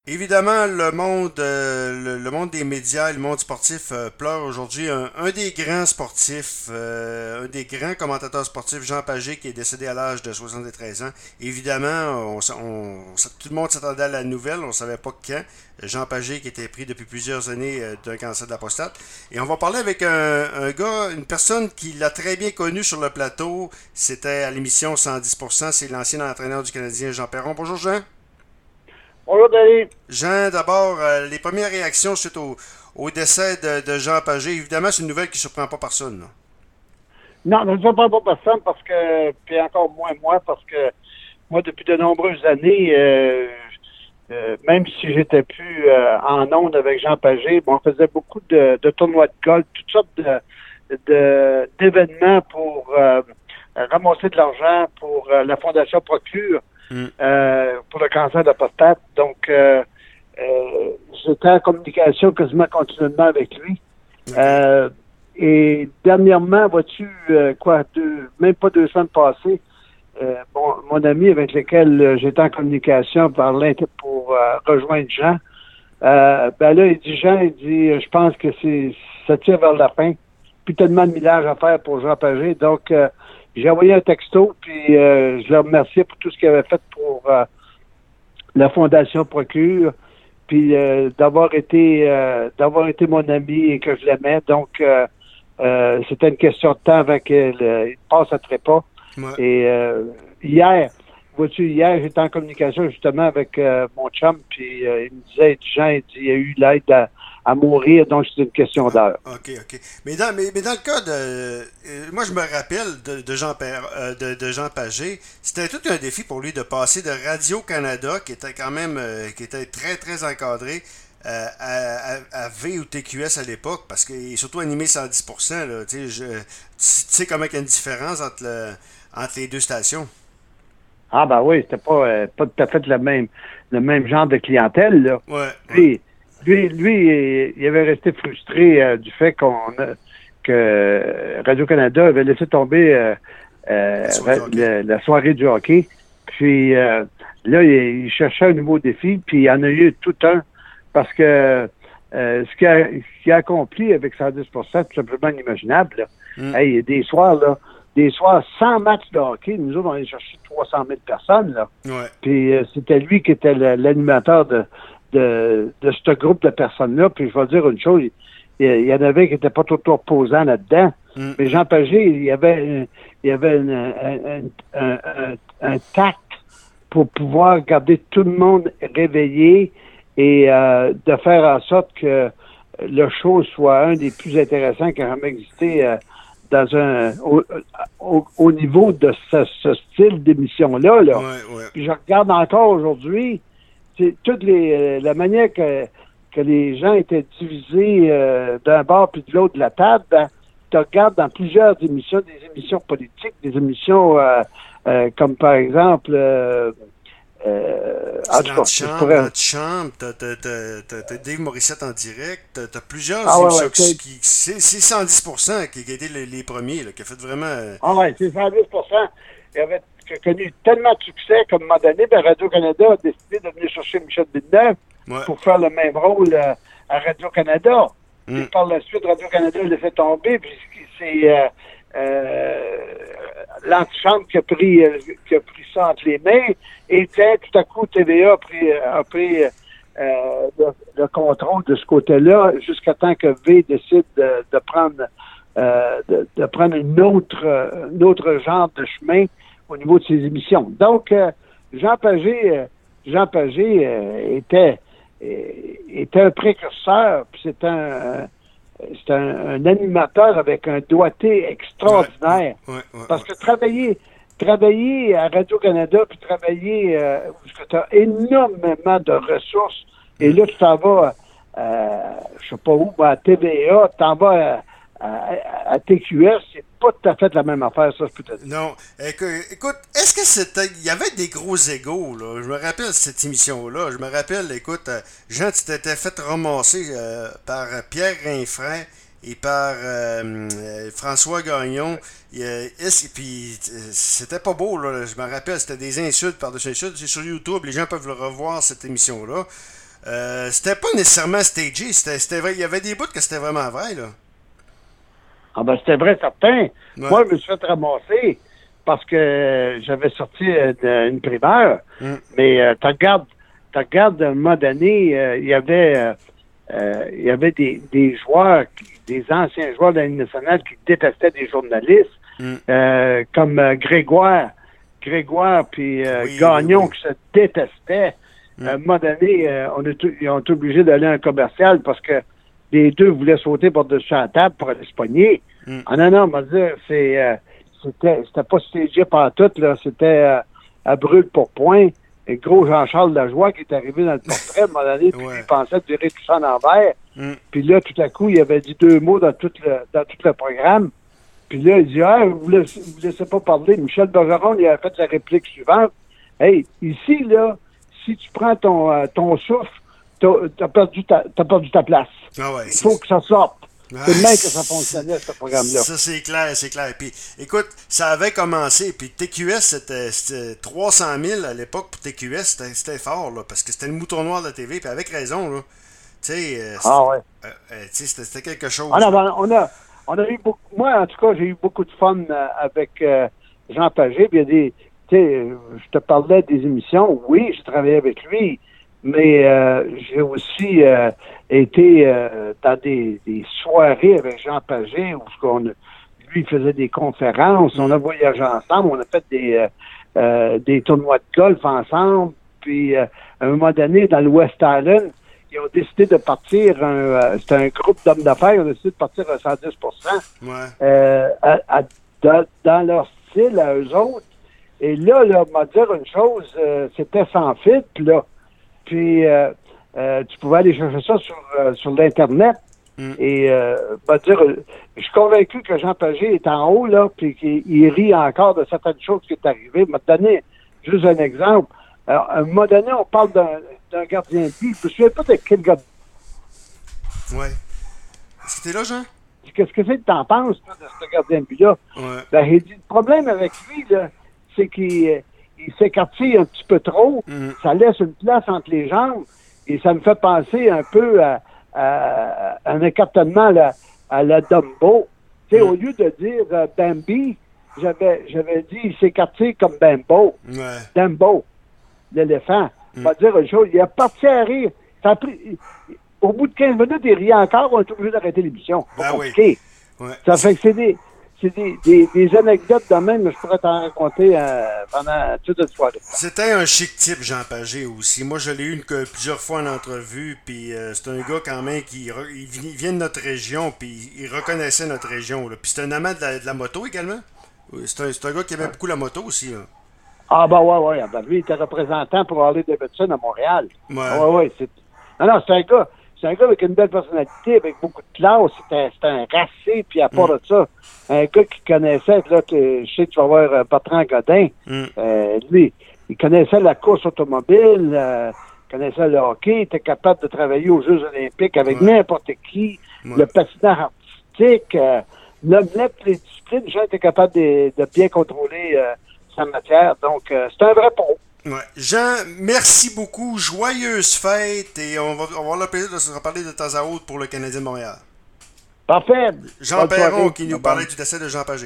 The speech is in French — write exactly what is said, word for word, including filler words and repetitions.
Évidemment, le monde, euh, le, le monde des médias, le monde sportif euh, pleure aujourd'hui un, un des grands sportifs, euh, un des grands commentateurs sportifs, Jean Pagé, qui est décédé à l'âge de soixante-treize ans. Évidemment, on, s- on- on s- tout le monde s'attendait à la nouvelle, on ne savait pas quand. Jean Pagé qui était pris depuis plusieurs années euh, d'un cancer de la prostate. Et on va parler avec un, un gars, une personne qui l'a très bien connu sur le plateau. C'était à l'émission cent dix pour cent, c'est l'ancien entraîneur du Canadien, Jean Perron. Bonjour Jean. Bonjour, Denis. Jean, d'abord, euh, les premières réactions suite au, au décès de, de Jean Pagé. Évidemment, c'est une nouvelle qui ne surprend pas personne, là. Non, je ne sais pas pour personne parce que, puis encore moins moi, parce que moi, depuis de nombreuses années, euh, euh, même si j'étais plus euh, en onde avec Jean Pagé, bon, on faisait beaucoup de, de tournois de golf, toutes sortes de, de- d'événements pour euh, ramasser de l'argent pour euh, la Fondation Procure Hmm. euh, pour le cancer de la prostate. Donc, euh, euh, j'étais en communication quasiment continuellement avec lui. OK. Euh, et dernièrement, vois-tu, euh, quoi, deux, même pas deux semaines passées, euh, mon, mon ami avec lequel euh, j'étais en communication par l'inter pour euh, rejoindre Jean, euh, ben là, il dit, Jean, il dit, euh, je pense que c'est ça tire vers la fin. Plus tellement de millage à faire pour Jean Pagé. Donc, euh, j'ai envoyé un texto, puis euh, je le remerciais pour tout ce qu'il avait fait pour euh, la Fondation Procure, puis euh, d'avoir été euh, d'avoir été mon ami et que je l'aimais. Donc, euh, euh, c'était une question de temps avant qu'il euh, passe à trépas. Ouais. Et euh, hier, vois-tu, hier, j'étais en communication justement avec euh, mon chum, puis euh, il me disait, Jean, il dit, il y a eu l'aide à, à mourir, donc c'est une question Ah, d'heure. OK, OK. Mais dans, mais, mais dans le cas de... euh, moi, je me rappelle de, de Jean, Per- euh, de, de Jean Pagé. C'était tout un défi pour lui de passer de Radio-Canada, qui était quand même... euh, qui était très, très encadré, euh, à, à, à V ou T Q S à l'époque, parce qu'il est surtout animé cent dix pour cent, là. Tu sais, je- tu sais comment il y a une différence entre, le, entre les deux stations. Ah ben oui, c'était pas, euh, pas tout à fait le même, le même genre de clientèle, là. Ouais, ouais. Lui, lui, lui, il avait resté frustré euh, du fait qu'on a- que Radio-Canada avait laissé tomber euh, La euh, soirée du hockey. la, la soirée du hockey. Puis euh, là, il, il cherchait un nouveau défi, puis il y en a eu tout un, parce que euh, ce qu'il a, ce qu'il a accompli avec cent dix pour cent, c'est tout simplement inimaginable, là. Hmm. Hey, il y a des soirs, là, des soirs sans match de hockey, nous autres, on allait chercher trois cent mille personnes, là. Ouais. Puis euh, c'était lui qui était le- l'animateur de, de, de ce groupe de personnes-là. Puis je vais dire une chose, il, il y en avait qui n'étaient pas tout reposants là-dedans. Hmm, Mais hmm. Jean Pagé, il y avait, un- il y avait une- un, un, un, un tact pour pouvoir garder tout le monde réveillé et euh, de faire en sorte que le show soit un des plus intéressants qui a jamais existé euh, dans un au, au, au niveau de ce, ce style d'émission-là. Là. Ouais, ouais. Puis je regarde encore aujourd'hui, c'est toute les euh, la manière que, que les gens étaient divisés euh, d'un bord puis de l'autre de la table, ben, tu regardes dans plusieurs émissions, des émissions politiques, des émissions euh, euh, comme par exemple euh, euh, en C'est tout cas, je l'antichambre, pourrais. l'antichambre, t'as, t'as, t'as, t'as- t'as Dave Morissette en direct, t'as, t'as plusieurs Ah ouais, émissions ouais, qui, c'est qui- c'est, c'est cent dix pour cent qui, qui a été les, les premiers, là, qui a fait vraiment... euh, ah ouais, c'est cent dix pour cent. Il avait connu tellement de succès qu'à un moment donné, ben, Radio-Canada a décidé de venir chercher Michel Villeneuve ouais. pour faire le même rôle euh, à Radio-Canada. Puis Hmm. par la suite, Radio-Canada l'a fait tomber, puis c'est euh, euh, l'antichambre qui a pris euh, qui a pris ça entre les mains. Et tiens, tout à coup, T V A a pris, a pris euh, le, le contrôle de ce côté-là jusqu'à temps que V décide de, de prendre euh, de, de prendre une autre, euh, un autre genre de chemin au niveau de ses émissions. Donc, euh, Jean Pagé, euh, Jean Pagé euh, était, euh, était un précurseur, puis c'est un, c'est un, un animateur avec un doigté Ouais, extraordinaire. ouais, ouais, Parce ouais. que travailler, travailler à Radio-Canada, puis travailler euh, où tu as énormément de ressources, et Hmm. là, tu t'en vas, euh, je sais pas où, à T V A, tu t'en vas à, à, à T Q S, c'est pas tout à fait la même affaire, ça, je peux te dire. Non, écou- écoute, est-ce que c'était... Il y avait des gros égaux, là. Je me rappelle cette émission-là. Je me rappelle, écoute, euh, Jean, tu t'étais fait ramasser euh, par Pierre Rinfrain et par euh, euh, François Gagnon. Et, euh, est-ce- et puis, euh, c'était pas beau, là. Je me rappelle, c'était des insultes par-dessus insultes. C'est sur YouTube, les gens peuvent le revoir, cette émission-là. Euh, c'était pas nécessairement stagé. C'était, c'était vrai. Il y avait des bouts que c'était vraiment vrai, là. Ah ben c'était vrai, certain. Ouais. Moi, je me suis fait ramasser parce que j'avais sorti euh, de- une primeur. Mm. Mais euh, tu regardes, tu regardes, à un moment donné, euh, il y avait euh, euh, il y avait des, des joueurs, qui- des anciens joueurs de la Ligue nationale qui détestaient des journalistes, Mm. euh, comme euh, Grégoire, Grégoire puis euh, Oui, Gagnon oui, oui. qui se détestaient. Mm. À un moment donné, euh, on est, ils ont été obligés d'aller à un commercial parce que les deux voulaient sauter par-dessus la table pour aller se pogner. Mm. Ah non, non, on va dire, c'est, euh, c'était, c'était pas stagé par tout, là. C'était euh, à brûle pour point. Et gros Jean-Charles Lajoie qui est arrivé dans le portrait, à un moment donné, puis Ouais. il pensait virer tout ça en envers. Mm. Puis là, tout à coup, il avait dit deux mots dans tout le, dans tout le programme. Puis là, il dit, ah, vous ne laissez, vous laissez pas parler. Michel Bergeron, il a fait la réplique suivante. Hey, ici, là, si tu prends ton, euh, ton souffle, t'as, t'as perdu ta, t'as perdu ta place. Ah ouais, Il c'est- faut que ça sorte. Ouais, C'est le même que ça fonctionnait, ce programme-là. Ça, c'est clair, c'est clair. Puis, écoute, ça avait commencé. Puis, T Q S, c'était, c'était trois cent mille à l'époque pour T Q S. C'était, c'était fort, là, parce que c'était le mouton noir de la T V. Puis, avec raison, là. Tu sais, euh, Ah ouais. euh, euh, tu sais, c'était, c'était quelque chose. On a, on a, on a eu beaucoup, moi, en tout cas, j'ai eu beaucoup de fun euh, avec euh, Jean Pagé. Puis il y a des, tu sais, euh, je te parlais des émissions. Oui, j'ai travaillé avec lui, mais euh, j'ai aussi euh, été euh, dans des, des soirées avec Jean Pagé où on, lui il faisait des conférences. On a voyagé ensemble. On a fait des, euh, euh, des tournois de golf ensemble. Puis, euh, à un moment donné, dans le West Island, ils ont décidé de partir, un, euh, c'était un groupe d'hommes d'affaires, ils ont décidé de partir à cent dix pour cent Ouais. euh, à, à- dans, dans leur style à eux autres. Et là, là, m'a dire une chose, euh, c'était sans filtre, là. Puis, euh, euh, tu pouvais aller chercher ça sur, euh, sur l'Internet. Mm. Et, euh, m'a dire, euh, je suis convaincu que Jean Pagé est en haut, là, puis qu'il il rit encore de certaines choses qui est arrivées. M'a donné juste un exemple. Alors, à un moment donné, on parle d'un, d'un gardien de but. Je me souviens pas de quel gardien. Ouais. Est-ce que t'es là, Jean? Qu'est-ce que c'est que t'en penses, toi, de ce gardien de but-là? Ouais. Ben, il dit, le problème avec lui, là, c'est qu'il euh, il s'écartille un petit peu trop. Mm. Ça laisse une place entre les jambes. Et ça me fait penser un peu à, à- à un écartement à la, à la Dumbo. Tu sais, Mm. au lieu de dire euh, Bambi, j'avais, j'avais dit il s'écartille comme Bambo. Ouais. Dumbo, l'éléphant. Mm. On va dire une chose, il est parti à rire. Ça a pris, il- au bout de quinze minutes, il riait encore, on est obligé d'arrêter l'émission. C'est Ben compliqué. Ouais. Ça fait que c'est des, c'est des, des, des anecdotes de même, mais je pourrais t'en raconter euh, pendant toute une soirée. C'était un chic type, Jean Pagé aussi. Moi, je l'ai eu une, que, plusieurs fois en entrevue, puis euh, c'est un gars quand même qui re- il, vient- il vient de notre région, puis il reconnaissait notre région. Là. Puis c'est un amant de la, de la moto également. Oui, c'est un, c'est un gars qui aimait beaucoup la moto aussi. Là. Ah, ben ouais, ouais. Ben, lui, il était représentant pour Harley Davidson à Montréal. Ouais. Ah, ouais, ouais. C'est... Non, non, c'est un gars. C'est un gars avec une belle personnalité, avec beaucoup de classe. C'est un, c'est un racé, puis à part Mm. de ça, un gars qui connaissait, là, que, je sais que tu vas voir euh, Bertrand Godin, Mm. euh, lui, il connaissait la course automobile, euh, il connaissait le hockey, il était capable de travailler aux Jeux olympiques avec Ouais. n'importe qui, Ouais. le patinage artistique, euh, l'omelette, les disciplines, les gens étaient capables de, de bien contrôler euh, sa matière. Donc, euh, c'est un vrai pro. Ouais. Jean, merci beaucoup. Joyeuses fêtes et on va, on va avoir le plaisir de se reparler de temps à autre pour le Canadien de Montréal. Parfait. Jean Bonne Perron soirée. qui nous Bye-bye. parlait du décès de Jean Pagé.